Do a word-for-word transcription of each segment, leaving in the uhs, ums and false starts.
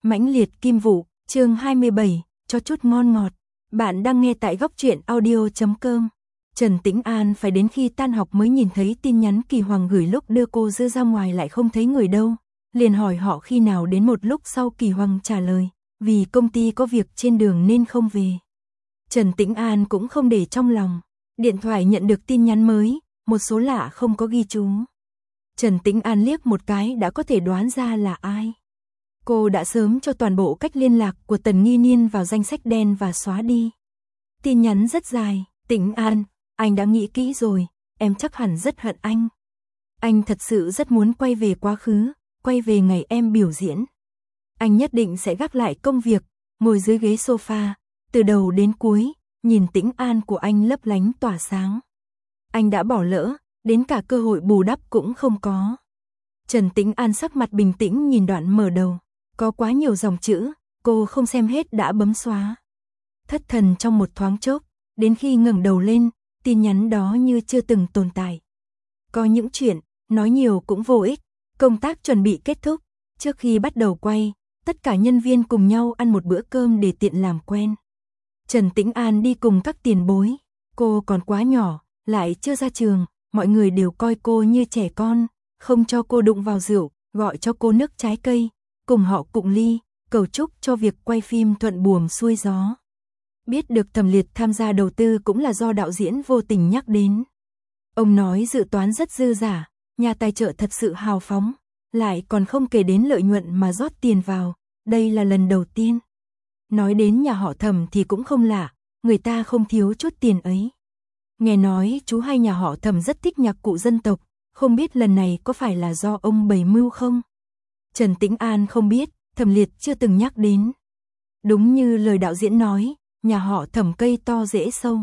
Mãnh liệt kim vụ, chương hai mươi bảy, cho chút ngon ngọt. Bạn đang nghe tại góc truyện audio chấm com. Trần Tĩnh An phải đến khi tan học mới nhìn thấy tin nhắn Kỳ Hoàng gửi lúc đưa cô Dư ra ngoài lại không thấy người đâu. Liền hỏi họ khi nào đến, một lúc sau Kỳ Hoàng trả lời, vì công ty có việc trên đường nên không về. Trần Tĩnh An cũng không để trong lòng. Điện thoại nhận được tin nhắn mới, một số lạ không có ghi chú. Trần Tĩnh An liếc một cái đã có thể đoán ra là ai. Cô đã sớm cho toàn bộ cách liên lạc của Tần Nghi Niên vào danh sách đen và xóa đi. Tin nhắn rất dài, Tĩnh An, anh đã nghĩ kỹ rồi, em chắc hẳn rất hận anh. Anh thật sự rất muốn quay về quá khứ, quay về ngày em biểu diễn. Anh nhất định sẽ gác lại công việc, ngồi dưới ghế sofa, từ đầu đến cuối, nhìn Tĩnh An của anh lấp lánh tỏa sáng. Anh đã bỏ lỡ, đến cả cơ hội bù đắp cũng không có. Trần Tĩnh An sắc mặt bình tĩnh nhìn đoạn mở đầu. Có quá nhiều dòng chữ, cô không xem hết đã bấm xóa. Thất thần trong một thoáng chốc, đến khi ngẩng đầu lên, tin nhắn đó như chưa từng tồn tại. Có những chuyện, nói nhiều cũng vô ích. Công tác chuẩn bị kết thúc, trước khi bắt đầu quay, tất cả nhân viên cùng nhau ăn một bữa cơm để tiện làm quen. Trần Tĩnh An đi cùng các tiền bối, cô còn quá nhỏ, lại chưa ra trường, mọi người đều coi cô như trẻ con, không cho cô đụng vào rượu, gọi cho cô nước trái cây, cùng họ cụng ly, cầu chúc cho việc quay phim thuận buồm xuôi gió. Biết được Thẩm Liệt tham gia đầu tư cũng là do đạo diễn vô tình nhắc đến. Ông nói dự toán rất dư giả, nhà tài trợ thật sự hào phóng, lại còn không kể đến lợi nhuận mà rót tiền vào, đây là lần đầu tiên. Nói đến nhà họ Thẩm thì cũng không lạ, người ta không thiếu chút tiền ấy. Nghe nói chú hai nhà họ Thẩm rất thích nhạc cụ dân tộc, không biết lần này có phải là do ông bày mưu không? Trần Tĩnh An không biết, Thẩm Liệt chưa từng nhắc đến. Đúng như lời đạo diễn nói, nhà họ Thẩm cây to rễ sâu.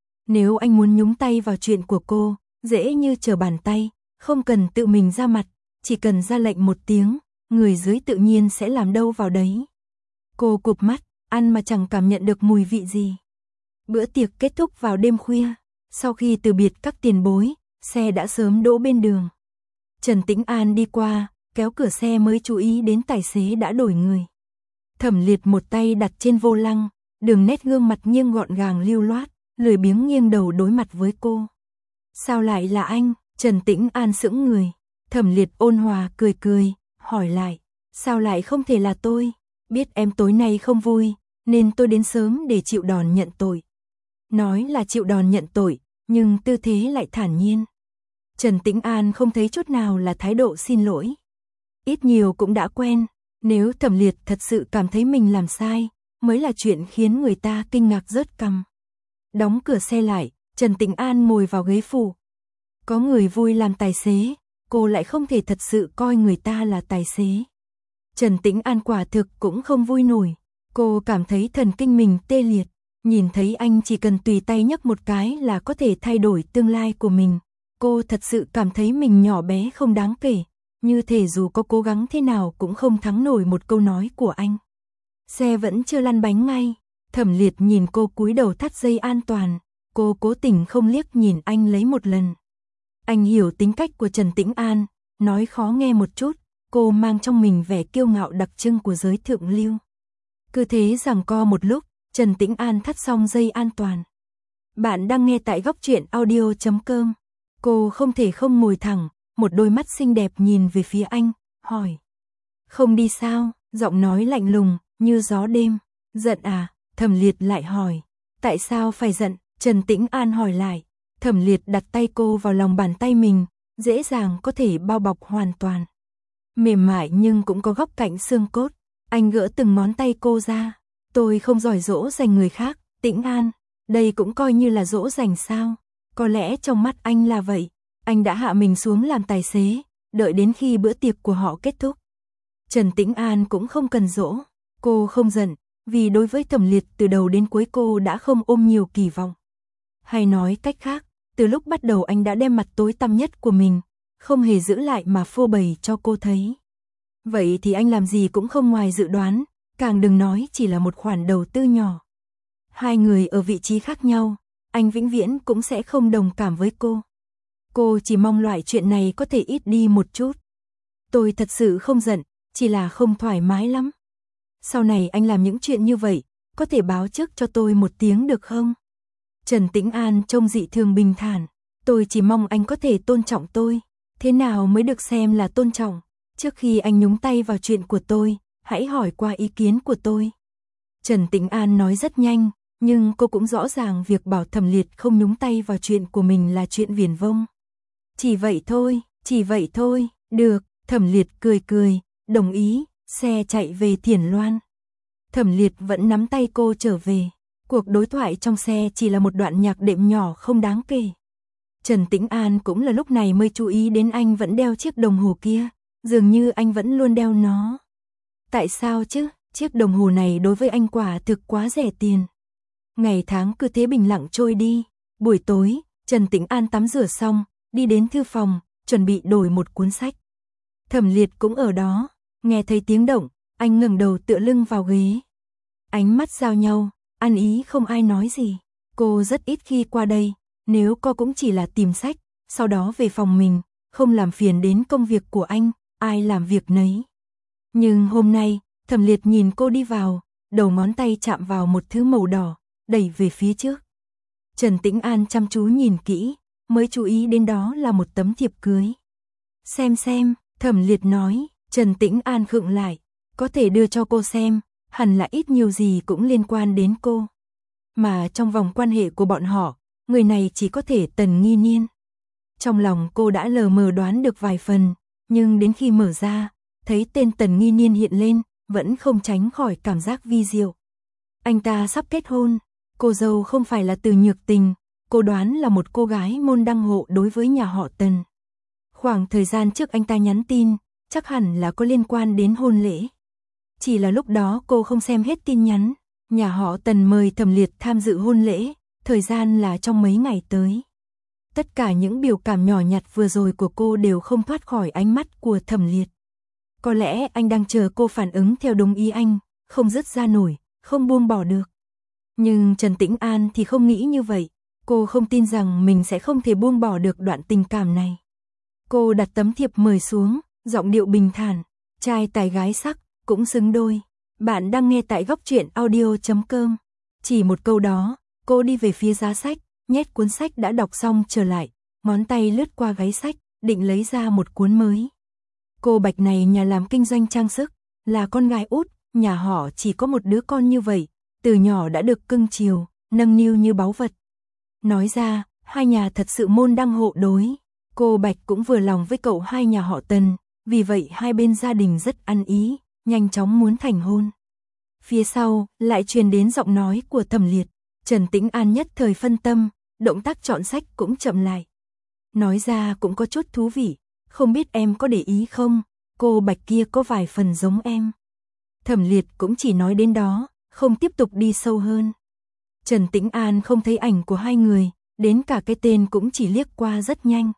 Nếu anh muốn nhúng tay vào chuyện của cô, dễ như trở bàn tay, không cần tự mình ra mặt, chỉ cần ra lệnh một tiếng, người dưới tự nhiên sẽ làm đâu vào đấy. Cô cụp mắt, ăn mà chẳng cảm nhận được mùi vị gì. Bữa tiệc kết thúc vào đêm khuya, sau khi từ biệt các tiền bối, xe đã sớm đỗ bên đường. Trần Tĩnh An đi qua, kéo cửa xe mới chú ý đến tài xế đã đổi người. Thẩm Liệt một tay đặt trên vô lăng, đường nét gương mặt nghiêng gọn gàng lưu loát, lười biếng nghiêng đầu đối mặt với cô. Sao lại là anh? Trần Tĩnh An sững người. Thẩm Liệt ôn hòa cười cười, hỏi lại, sao lại không thể là tôi? Biết em tối nay không vui, nên tôi đến sớm để chịu đòn nhận tội. Nói là chịu đòn nhận tội, nhưng tư thế lại thản nhiên. Trần Tĩnh An không thấy chút nào là thái độ xin lỗi. Ít nhiều cũng đã quen, nếu Thẩm Liệt thật sự cảm thấy mình làm sai, mới là chuyện khiến người ta kinh ngạc rớt cằm. Đóng cửa xe lại, Trần Tĩnh An ngồi vào ghế phụ. Có người vui làm tài xế, cô lại không thể thật sự coi người ta là tài xế. Trần Tĩnh An quả thực cũng không vui nổi, cô cảm thấy thần kinh mình tê liệt, nhìn thấy anh chỉ cần tùy tay nhấc một cái là có thể thay đổi tương lai của mình. Cô thật sự cảm thấy mình nhỏ bé không đáng kể, như thể dù có cố gắng thế nào cũng không thắng nổi một câu nói của anh. Xe vẫn chưa lăn bánh ngay, Thẩm Liệt nhìn cô cúi đầu thắt dây an toàn, cô cố tình không liếc nhìn anh lấy một lần. Anh hiểu tính cách của Trần Tĩnh An, nói khó nghe một chút, cô mang trong mình vẻ kiêu ngạo đặc trưng của giới thượng lưu. Cứ thế giằng co một lúc, Trần Tĩnh An thắt xong dây an toàn. Bạn đang nghe tại góc truyện audio chấm com. Cô không thể không ngồi thẳng, một đôi mắt xinh đẹp nhìn về phía anh, hỏi. Không đi sao? Giọng nói lạnh lùng, như gió đêm. Giận à? Thẩm Liệt lại hỏi. Tại sao phải giận? Trần Tĩnh An hỏi lại. Thẩm Liệt đặt tay cô vào lòng bàn tay mình, dễ dàng có thể bao bọc hoàn toàn. Mềm mại nhưng cũng có góc cạnh xương cốt. Anh gỡ từng ngón tay cô ra. Tôi không giỏi dỗ dành người khác, Tĩnh An. Đây cũng coi như là dỗ dành sao? Có lẽ trong mắt anh là vậy. Anh đã hạ mình xuống làm tài xế, đợi đến khi bữa tiệc của họ kết thúc. Trần Tĩnh An cũng không cần dỗ. Cô không giận, vì đối với Thẩm Liệt từ đầu đến cuối cô đã không ôm nhiều kỳ vọng. Hay nói cách khác, từ lúc bắt đầu anh đã đem mặt tối tăm nhất của mình, không hề giữ lại mà phô bày cho cô thấy. Vậy thì anh làm gì cũng không ngoài dự đoán, càng đừng nói chỉ là một khoản đầu tư nhỏ. Hai người ở vị trí khác nhau, anh vĩnh viễn cũng sẽ không đồng cảm với cô. Cô chỉ mong loại chuyện này có thể ít đi một chút. Tôi thật sự không giận, chỉ là không thoải mái lắm. Sau này anh làm những chuyện như vậy, có thể báo trước cho tôi một tiếng được không? Trần Tĩnh An trông dị thường bình thản. Tôi chỉ mong anh có thể tôn trọng tôi. Thế nào mới được xem là tôn trọng? Trước khi anh nhúng tay vào chuyện của tôi, hãy hỏi qua ý kiến của tôi. Trần Tĩnh An nói rất nhanh, nhưng cô cũng rõ ràng việc bảo Thẩm Liệt không nhúng tay vào chuyện của mình là chuyện viển vông. Chỉ vậy thôi, chỉ vậy thôi, được, Thẩm Liệt cười cười, đồng ý, xe chạy về Thiển Loan. Thẩm Liệt vẫn nắm tay cô trở về. Cuộc đối thoại trong xe chỉ là một đoạn nhạc đệm nhỏ không đáng kể. Trần Tĩnh An cũng là lúc này mới chú ý đến anh vẫn đeo chiếc đồng hồ kia, dường như anh vẫn luôn đeo nó. Tại sao chứ, chiếc đồng hồ này đối với anh quả thực quá rẻ tiền. Ngày tháng cứ thế bình lặng trôi đi. Buổi tối, Trần Tĩnh An tắm rửa xong, đi đến thư phòng, chuẩn bị đổi một cuốn sách. Thẩm Liệt cũng ở đó, nghe thấy tiếng động, anh ngẩng đầu tựa lưng vào ghế. Ánh mắt giao nhau, ăn ý không ai nói gì. Cô rất ít khi qua đây, nếu cô cũng chỉ là tìm sách, sau đó về phòng mình, không làm phiền đến công việc của anh, ai làm việc nấy. Nhưng hôm nay, Thẩm Liệt nhìn cô đi vào, đầu ngón tay chạm vào một thứ màu đỏ, đẩy về phía trước. Trần Tĩnh An chăm chú nhìn kỹ, mới chú ý đến đó là một tấm thiệp cưới. Xem xem, Thẩm Liệt nói. Trần Tĩnh An khựng lại, có thể đưa cho cô xem, hẳn là ít nhiều gì cũng liên quan đến cô. Mà trong vòng quan hệ của bọn họ, người này chỉ có thể Tần Nghi Niên. Trong lòng cô đã lờ mờ đoán được vài phần, nhưng đến khi mở ra, thấy tên Tần Nghi Niên hiện lên, vẫn không tránh khỏi cảm giác vi diệu. Anh ta sắp kết hôn, cô dâu không phải là Từ Nhược Tình, cô đoán là một cô gái môn đăng hộ đối với nhà họ Tần. Khoảng thời gian trước anh ta nhắn tin, chắc hẳn là có liên quan đến hôn lễ. Chỉ là lúc đó cô không xem hết tin nhắn, nhà họ Tần mời Thẩm Liệt tham dự hôn lễ, thời gian là trong mấy ngày tới. Tất cả những biểu cảm nhỏ nhặt vừa rồi của cô đều không thoát khỏi ánh mắt của Thẩm Liệt. Có lẽ anh đang chờ cô phản ứng theo đúng ý anh, không dứt ra nổi, không buông bỏ được. Nhưng Trần Tĩnh An thì không nghĩ như vậy, cô không tin rằng mình sẽ không thể buông bỏ được đoạn tình cảm này. Cô đặt tấm thiệp mời xuống, giọng điệu bình thản, trai tài gái sắc, cũng xứng đôi. Bạn đang nghe tại góc truyện audio chấm com. Chỉ một câu đó, cô đi về phía giá sách, nhét cuốn sách đã đọc xong trở lại, ngón tay lướt qua gáy sách, định lấy ra một cuốn mới. Cô Bạch này nhà làm kinh doanh trang sức, là con gái út, nhà họ chỉ có một đứa con như vậy, từ nhỏ đã được cưng chiều, nâng niu như báu vật. Nói ra, hai nhà thật sự môn đăng hộ đối. Cô Bạch cũng vừa lòng với cậu hai nhà họ Tần, vì vậy hai bên gia đình rất ăn ý, nhanh chóng muốn thành hôn. Phía sau, lại truyền đến giọng nói của Thẩm Liệt. Trần Tĩnh An nhất thời phân tâm, động tác chọn sách cũng chậm lại. Nói ra cũng có chút thú vị, không biết em có để ý không, cô Bạch kia có vài phần giống em. Thẩm Liệt cũng chỉ nói đến đó, không tiếp tục đi sâu hơn. Trần Tĩnh An không thấy ảnh của hai người, đến cả cái tên cũng chỉ liếc qua rất nhanh.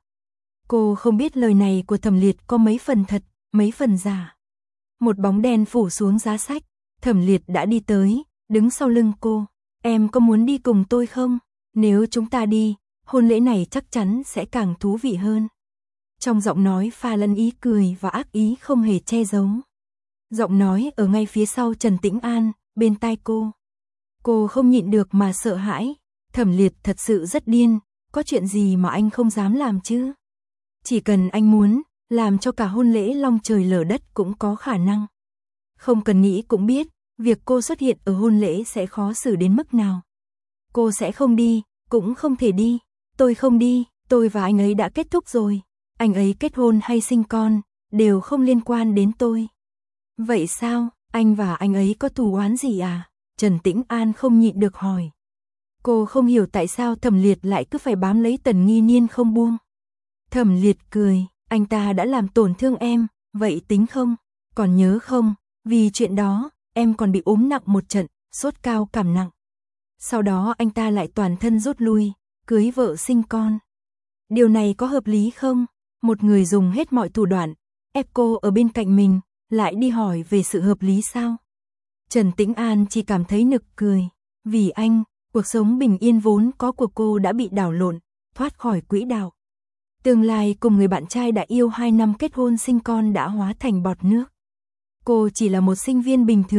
Cô không biết lời này của Thẩm Liệt có mấy phần thật, mấy phần giả. Một bóng đen phủ xuống giá sách, Thẩm Liệt đã đi tới, đứng sau lưng cô. Em có muốn đi cùng tôi không? Nếu chúng ta đi, hôn lễ này chắc chắn sẽ càng thú vị hơn. Trong giọng nói pha lẫn ý cười và ác ý không hề che giấu. Giọng nói ở ngay phía sau Trần Tĩnh An, bên tai cô. Cô không nhịn được mà sợ hãi. Thẩm Liệt thật sự rất điên, có chuyện gì mà anh không dám làm chứ? Chỉ cần anh muốn, làm cho cả hôn lễ long trời lở đất cũng có khả năng. Không cần nghĩ cũng biết, việc cô xuất hiện ở hôn lễ sẽ khó xử đến mức nào. Cô sẽ không đi, cũng không thể đi. Tôi không đi, tôi và anh ấy đã kết thúc rồi. Anh ấy kết hôn hay sinh con, đều không liên quan đến tôi. Vậy sao, anh và anh ấy có thù oán gì à? Trần Tĩnh An không nhịn được hỏi. Cô không hiểu tại sao Thẩm Liệt lại cứ phải bám lấy Tần Nghi Niên không buông. Thẩm Liệt cười, anh ta đã làm tổn thương em, vậy tính không? Còn nhớ không, vì chuyện đó, em còn bị ốm nặng một trận, sốt cao cảm nặng. Sau đó anh ta lại toàn thân rút lui, cưới vợ sinh con. Điều này có hợp lý không? Một người dùng hết mọi thủ đoạn, ép cô ở bên cạnh mình, lại đi hỏi về sự hợp lý sao? Trần Tĩnh An chỉ cảm thấy nực cười. Vì anh, cuộc sống bình yên vốn có của cô đã bị đảo lộn, thoát khỏi quỹ đạo. Tương lai cùng người bạn trai đã yêu hai năm kết hôn sinh con đã hóa thành bọt nước. Cô chỉ là một sinh viên bình thường,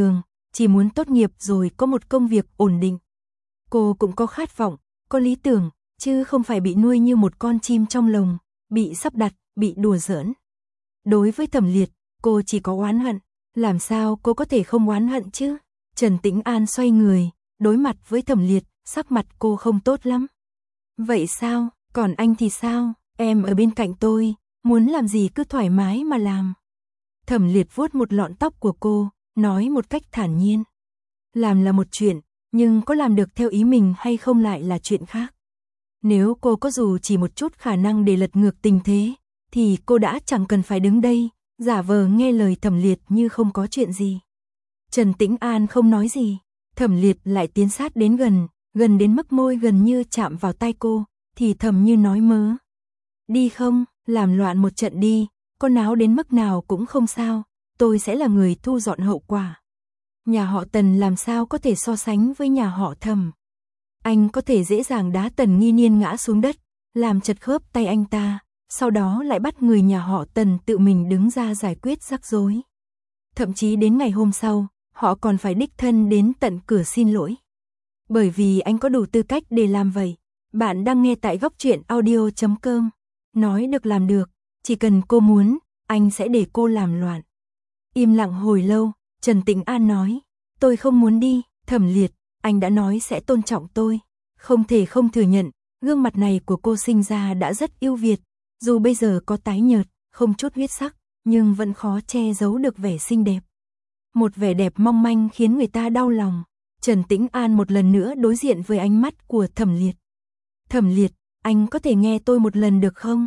chỉ muốn tốt nghiệp rồi có một công việc ổn định. Cô cũng có khát vọng, có lý tưởng, chứ không phải bị nuôi như một con chim trong lồng, bị sắp đặt, bị đùa giỡn. Đối với Thẩm Liệt, cô chỉ có oán hận, làm sao cô có thể không oán hận chứ? Trần Tĩnh An xoay người, đối mặt với Thẩm Liệt, sắc mặt cô không tốt lắm. Vậy sao, còn anh thì sao, em ở bên cạnh tôi, muốn làm gì cứ thoải mái mà làm. Thẩm Liệt vuốt một lọn tóc của cô, nói một cách thản nhiên. Làm là một chuyện, nhưng có làm được theo ý mình hay không lại là chuyện khác. Nếu cô có dù chỉ một chút khả năng để lật ngược tình thế, thì cô đã chẳng cần phải đứng đây, giả vờ nghe lời Thẩm Liệt như không có chuyện gì. Trần Tĩnh An không nói gì, Thẩm Liệt lại tiến sát đến gần, gần đến mức môi gần như chạm vào tai cô, thì thầm như nói mớ. Đi không, làm loạn một trận đi, có náo đến mức nào cũng không sao, tôi sẽ là người thu dọn hậu quả. Nhà họ Tần làm sao có thể so sánh với nhà họ Thẩm. Anh có thể dễ dàng đá Tần Nghi Niên ngã xuống đất, làm chật khớp tay anh ta, sau đó lại bắt người nhà họ Tần tự mình đứng ra giải quyết rắc rối. Thậm chí đến ngày hôm sau, họ còn phải đích thân đến tận cửa xin lỗi. Bởi vì anh có đủ tư cách để làm vậy. Bạn đang nghe tại góc truyện audio chấm com. Nói được làm được, chỉ cần cô muốn, anh sẽ để cô làm loạn. Im lặng hồi lâu, Trần Tĩnh An nói, tôi không muốn đi, Thẩm Liệt, anh đã nói sẽ tôn trọng tôi. Không thể không thừa nhận, gương mặt này của cô sinh ra đã rất ưu việt, dù bây giờ có tái nhợt, không chút huyết sắc, nhưng vẫn khó che giấu được vẻ xinh đẹp. Một vẻ đẹp mong manh khiến người ta đau lòng. Trần Tĩnh An một lần nữa đối diện với ánh mắt của Thẩm Liệt. Thẩm Liệt, anh có thể nghe tôi một lần được không?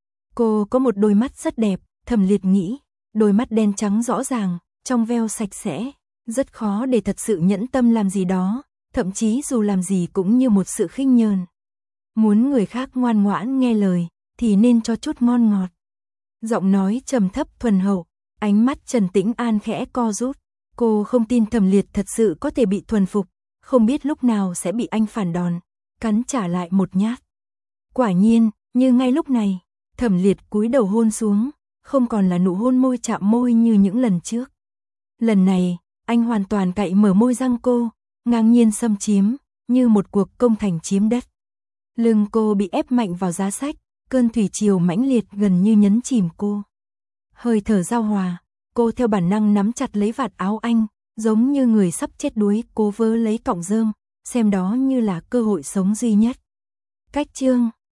Cô có một đôi mắt rất đẹp, Thẩm Liệt nghĩ, đôi mắt đen trắng rõ ràng, trong veo sạch sẽ, rất khó để thật sự nhẫn tâm làm gì đó, thậm chí dù làm gì cũng như một sự khinh nhờn. Muốn người khác ngoan ngoãn nghe lời, thì nên cho chút ngon ngọt. Giọng nói trầm thấp thuần hậu, ánh mắt Trần Tĩnh An khẽ co rút. Cô không tin Thẩm Liệt thật sự có thể bị thuần phục, không biết lúc nào sẽ bị anh phản đòn, cắn trả lại một nhát. Quả nhiên, như ngay lúc này, Thẩm Liệt cúi đầu hôn xuống, không còn là nụ hôn môi chạm môi như những lần trước. Lần này, anh hoàn toàn cạy mở môi răng cô, ngang nhiên xâm chiếm, như một cuộc công thành chiếm đất. Lưng cô bị ép mạnh vào giá sách, cơn thủy triều mãnh liệt gần như nhấn chìm cô. Hơi thở giao hòa, cô theo bản năng nắm chặt lấy vạt áo anh, giống như người sắp chết đuối cố vơ lấy cọng rơm, xem đó như là cơ hội sống duy nhất. Cách chương